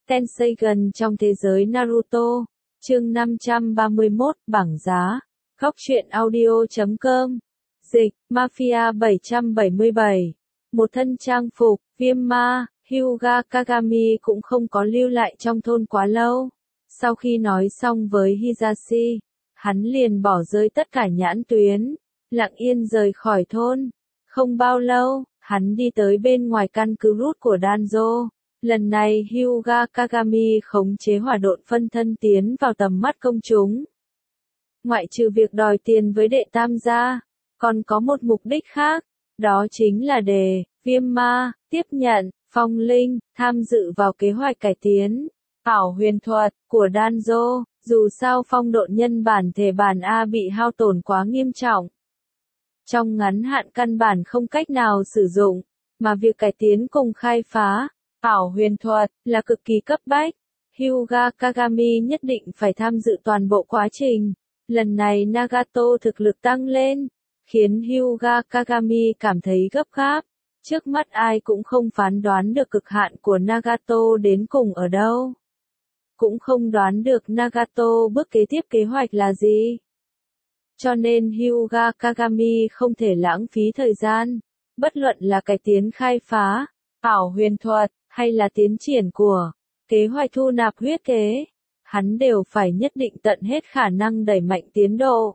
Tenseigan trong thế giới Naruto. Chương 531, bảng giá. Góc truyện audio.com. Dịch, Mafia 777. Một thân trang phục, viêm ma, Hyuga Kagami cũng không có lưu lại trong thôn quá lâu. Sau khi nói xong với Hisashi, hắn liền bỏ rơi tất cả nhãn tuyến, lặng yên rời khỏi thôn. Không bao lâu, hắn đi tới bên ngoài căn cứ Root của Danzo. Lần này Hyuga Kagami khống chế hỏa độn phân thân tiến vào tầm mắt công chúng. Ngoại trừ việc đòi tiền với đệ tam gia, còn có một mục đích khác, đó chính là để Viêm Ma tiếp nhận Phong Linh tham dự vào kế hoạch cải tiến ảo huyền thuật của Danzo. Dù sao phong độn nhân bản thể bản A bị hao tổn quá nghiêm trọng, trong ngắn hạn căn bản không cách nào sử dụng, mà việc cải tiến cùng khai phá ảo huyền thuật là cực kỳ cấp bách. Hyuga Kagami nhất định phải tham dự toàn bộ quá trình. Lần này Nagato thực lực tăng lên, khiến Hyuga Kagami cảm thấy gấp gáp. Trước mắt ai cũng không phán đoán được cực hạn của Nagato đến cùng ở đâu. Cũng không đoán được Nagato bước kế tiếp kế hoạch là gì. Cho nên Hyuga Kagami không thể lãng phí thời gian. Bất luận là cải tiến khai phá ảo huyền thuật, hay là tiến triển của kế hoạch thu nạp huyết kế, hắn đều phải nhất định tận hết khả năng đẩy mạnh tiến độ.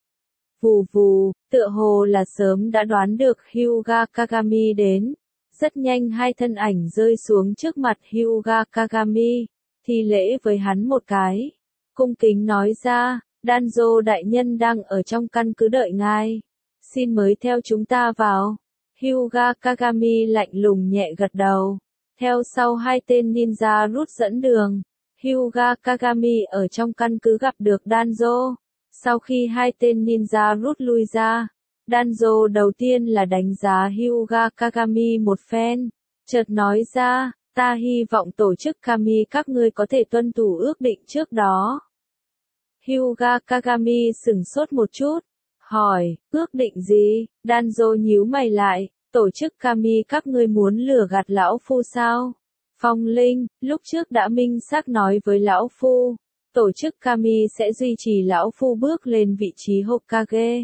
Vù vù, tựa hồ là sớm đã đoán được Hyuga Kagami đến. Rất nhanh hai thân ảnh rơi xuống trước mặt Hyuga Kagami, thi lễ với hắn một cái. Cung kính nói ra, Danzo đại nhân đang ở trong căn cứ đợi ngài. Xin mới theo chúng ta vào. Hyuga Kagami lạnh lùng nhẹ gật đầu. Theo sau hai tên ninja Root dẫn đường, Hyuga Kagami ở trong căn cứ gặp được Danzo. Sau khi hai tên ninja Root lui ra, Danzo đầu tiên là đánh giá Hyuga Kagami một phen, chợt nói ra, ta hy vọng tổ chức Kami các ngươi có thể tuân thủ ước định trước đó. Hyuga Kagami sửng sốt một chút, hỏi, ước định gì? Danzo nhíu mày lại, tổ chức Kami các ngươi muốn lừa gạt lão phu sao? Phong Linh, lúc trước đã minh xác nói với lão phu, tổ chức Kami sẽ duy trì lão phu bước lên vị trí Hokage.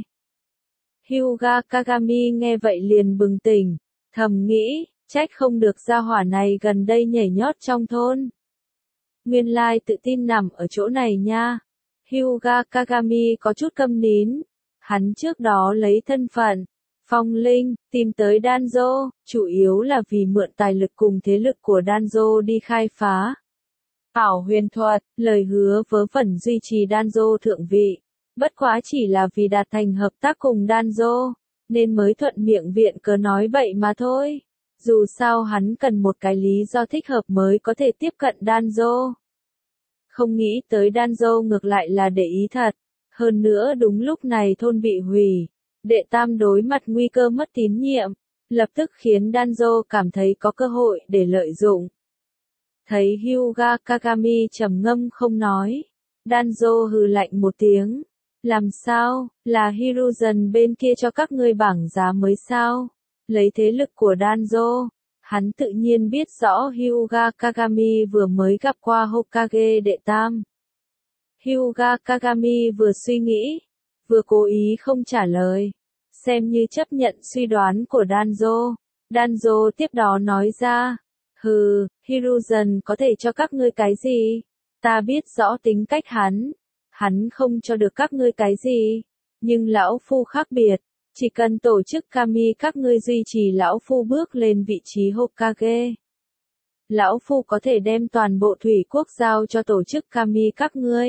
Hyuga Kagami nghe vậy liền bừng tỉnh, thầm nghĩ, trách không được gia hỏa này gần đây nhảy nhót trong thôn. Nguyên lai tự tin nằm ở chỗ này nha. Hyuga Kagami có chút câm nín, hắn trước đó lấy thân phận Phong Linh tìm tới Danzo, chủ yếu là vì mượn tài lực cùng thế lực của Danzo đi khai phá ảo huyền thuật, lời hứa vớ vẩn duy trì Danzo thượng vị. Bất quá chỉ là vì đạt thành hợp tác cùng Danzo, nên mới thuận miệng viện cớ nói bậy mà thôi. Dù sao hắn cần một cái lý do thích hợp mới có thể tiếp cận Danzo. Không nghĩ tới Danzo ngược lại là để ý thật. Hơn nữa đúng lúc này thôn bị hủy. Đệ tam đối mặt nguy cơ mất tín nhiệm, lập tức khiến Danzo cảm thấy có cơ hội để lợi dụng. Thấy Hyuga Kagami trầm ngâm không nói, Danzo hừ lạnh một tiếng. Làm sao, là Hiruzen bên kia cho các ngươi bảng giá mới sao? Lấy thế lực của Danzo, hắn tự nhiên biết rõ Hyuga Kagami vừa mới gặp qua Hokage đệ tam. Hyuga Kagami vừa suy nghĩ, vừa cố ý không trả lời, xem như chấp nhận suy đoán của Danzo. Danzo tiếp đó nói ra, hừ, Hiruzen có thể cho các ngươi cái gì? Ta biết rõ tính cách hắn không cho được các ngươi cái gì. Nhưng lão phu khác biệt, chỉ cần tổ chức Kami các ngươi duy trì lão phu bước lên vị trí Hokage. Lão phu có thể đem toàn bộ thủy quốc giao cho tổ chức Kami các ngươi.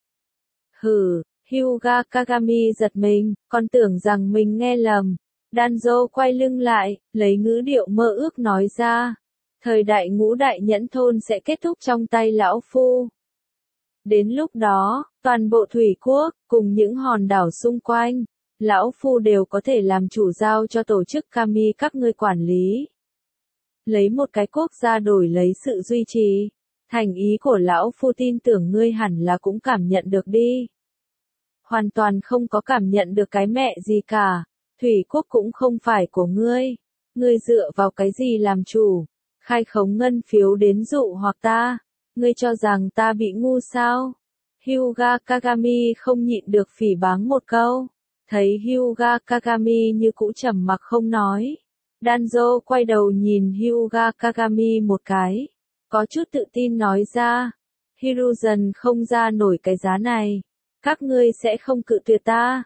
Hừ, Hyuga Kagami giật mình, còn tưởng rằng mình nghe lầm. Danzo quay lưng lại, lấy ngữ điệu mơ ước nói ra. Thời đại ngũ đại nhẫn thôn sẽ kết thúc trong tay lão phu. Đến lúc đó, toàn bộ thủy quốc, cùng những hòn đảo xung quanh, lão phu đều có thể làm chủ giao cho tổ chức Kami các ngươi quản lý. Lấy một cái quốc gia đổi lấy sự duy trì. Thành ý của lão phu tin tưởng ngươi hẳn là cũng cảm nhận được đi. Hoàn toàn không có cảm nhận được cái mẹ gì cả. Thủy quốc cũng không phải của ngươi. Ngươi dựa vào cái gì làm chủ? Khai khống ngân phiếu đến dụ hoặc ta. Ngươi cho rằng ta bị ngu sao? Hyuga Kagami không nhịn được phỉ báng một câu. Thấy Hyuga Kagami như cũ trầm mặc không nói. Danzo quay đầu nhìn Hyuga Kagami một cái. Có chút tự tin nói ra. Hiruzen không ra nổi cái giá này. Các ngươi sẽ không cự tuyệt ta.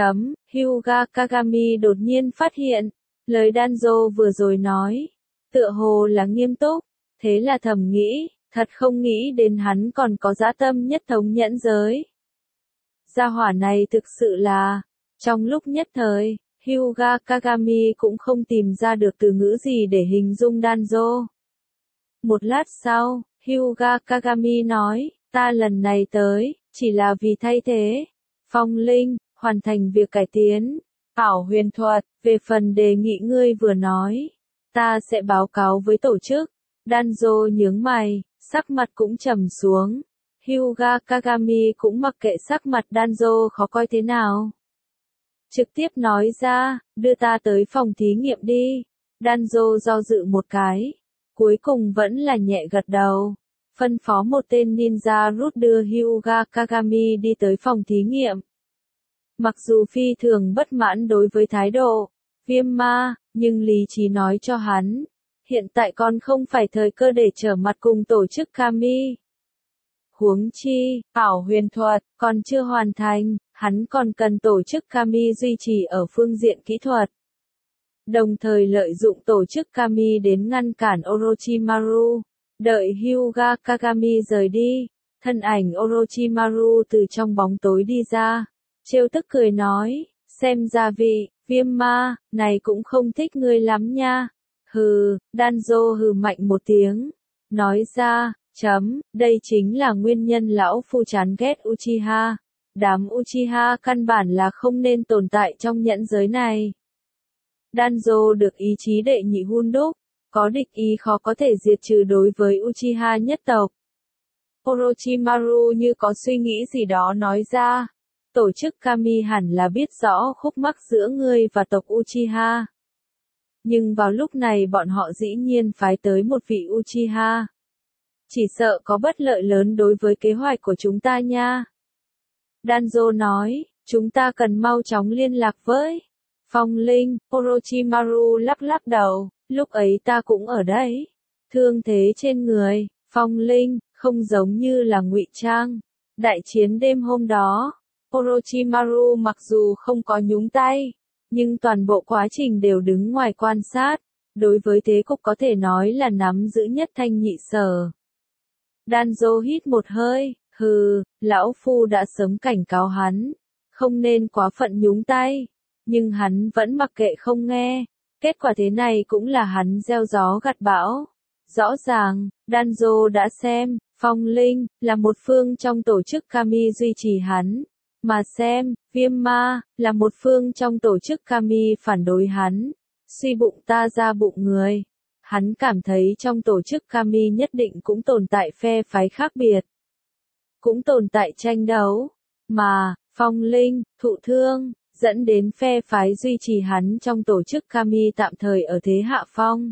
Hyuga Kagami đột nhiên phát hiện. Lời Danzo vừa rồi nói. Tựa hồ là nghiêm túc. Thế là thầm nghĩ. Thật không nghĩ đến hắn còn có dã tâm nhất thống nhẫn giới. Gia hỏa này thực sự là. Trong lúc nhất thời, Hyuga Kagami cũng không tìm ra được từ ngữ gì để hình dung Danzo. Một lát sau, Hyuga Kagami nói, ta lần này tới, chỉ là vì thay thế. Phong linh, hoàn thành việc cải tiến. Ảo huyền thuật, về phần đề nghị ngươi vừa nói. Ta sẽ báo cáo với tổ chức. Danzo nhướng mày, sắc mặt cũng trầm xuống. Hyuga Kagami cũng mặc kệ sắc mặt Danzo khó coi thế nào. Trực tiếp nói ra, đưa ta tới phòng thí nghiệm đi. Danzo do dự một cái. Cuối cùng vẫn là nhẹ gật đầu. Phân phó một tên ninja rút đưa Hyuga Kagami đi tới phòng thí nghiệm. Mặc dù phi thường bất mãn đối với thái độ viêm ma, nhưng lý trí nói cho hắn. Hiện tại còn không phải thời cơ để trở mặt cùng tổ chức Kami. Huống chi, ảo huyền thuật, còn chưa hoàn thành, hắn còn cần tổ chức Kami duy trì ở phương diện kỹ thuật. Đồng thời lợi dụng tổ chức Kami đến ngăn cản Orochimaru. Đợi Hyuga Kagami rời đi, thân ảnh Orochimaru từ trong bóng tối đi ra. Trêu tức cười nói, xem ra vị, viêm ma, này cũng không thích ngươi lắm nha. Hừ, Danzo hừ mạnh một tiếng. Nói ra, đây chính là nguyên nhân lão phu chán ghét Uchiha. Đám Uchiha căn bản là không nên tồn tại trong nhẫn giới này. Danzo được ý chí đệ nhị hun đúc, có địch ý khó có thể diệt trừ đối với Uchiha nhất tộc. Orochimaru như có suy nghĩ gì đó nói ra. Tổ chức Kami hẳn là biết rõ khúc mắc giữa ngươi và tộc Uchiha. Nhưng vào lúc này bọn họ dĩ nhiên phái tới một vị Uchiha. Chỉ sợ có bất lợi lớn đối với kế hoạch của chúng ta nha. Danzo nói, chúng ta cần mau chóng liên lạc với Phong Linh. Orochimaru lắc lắc đầu, lúc ấy ta cũng ở đấy. Thương thế trên người, Phong Linh, không giống như là ngụy trang. Đại chiến đêm hôm đó, Orochimaru mặc dù không có nhúng tay, nhưng toàn bộ quá trình đều đứng ngoài quan sát. Đối với thế cục có thể nói là nắm giữ nhất thanh nhị sở. Danzo hít một hơi, hừ, lão phu đã sớm cảnh cáo hắn, không nên quá phận nhúng tay, nhưng hắn vẫn mặc kệ không nghe, kết quả thế này cũng là hắn gieo gió gặt bão. Rõ ràng, Danzo đã xem, Phong Linh, là một phương trong tổ chức Kami duy trì hắn, mà xem, viêm ma, là một phương trong tổ chức Kami phản đối hắn, suy bụng ta ra bụng người. Hắn cảm thấy trong tổ chức Kami nhất định cũng tồn tại phe phái khác biệt. Cũng tồn tại tranh đấu. Mà, Phong Linh, thụ thương, dẫn đến phe phái duy trì hắn trong tổ chức Kami tạm thời ở thế hạ phong.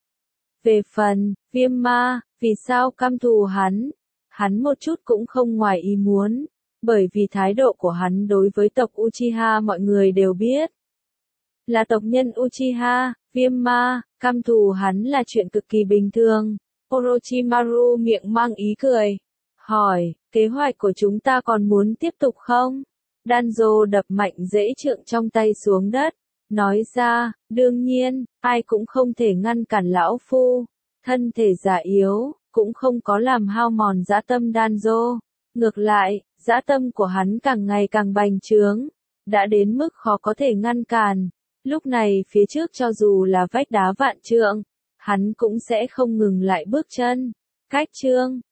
Về phần, viêm ma, vì sao căm thù hắn? Hắn một chút cũng không ngoài ý muốn. Bởi vì thái độ của hắn đối với tộc Uchiha mọi người đều biết. Là tộc nhân Uchiha, viêm ma, căm thù hắn là chuyện cực kỳ bình thường. Orochimaru miệng mang ý cười. Hỏi, kế hoạch của chúng ta còn muốn tiếp tục không? Danzo đập mạnh rễ trượng trong tay xuống đất. Nói ra, đương nhiên, ai cũng không thể ngăn cản lão phu. Thân thể già yếu, cũng không có làm hao mòn dã tâm Danzo. Ngược lại, dã tâm của hắn càng ngày càng bành trướng. Đã đến mức khó có thể ngăn cản. Lúc này phía trước cho dù là vách đá vạn trượng, hắn cũng sẽ không ngừng lại bước chân. Cách chương